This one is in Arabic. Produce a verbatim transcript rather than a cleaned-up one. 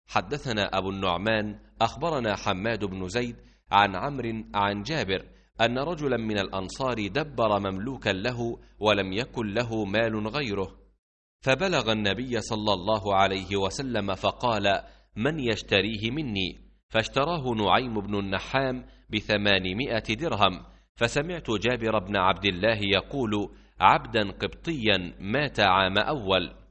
حدثنا أبو النعمان أخبرنا حماد بن زيد عن عمرو عن جابر أن رجلا من الأنصار دبر مملوكا له ولم يكن له مال غيره، فبلغ النبي صلى الله عليه وسلم فقال: من يشتريه مني؟ فاشتراه نعيم بن النحام بثمانمائة درهم. فسمعت جابر بن عبد الله يقول: عبدا قبطيا مات عام أول.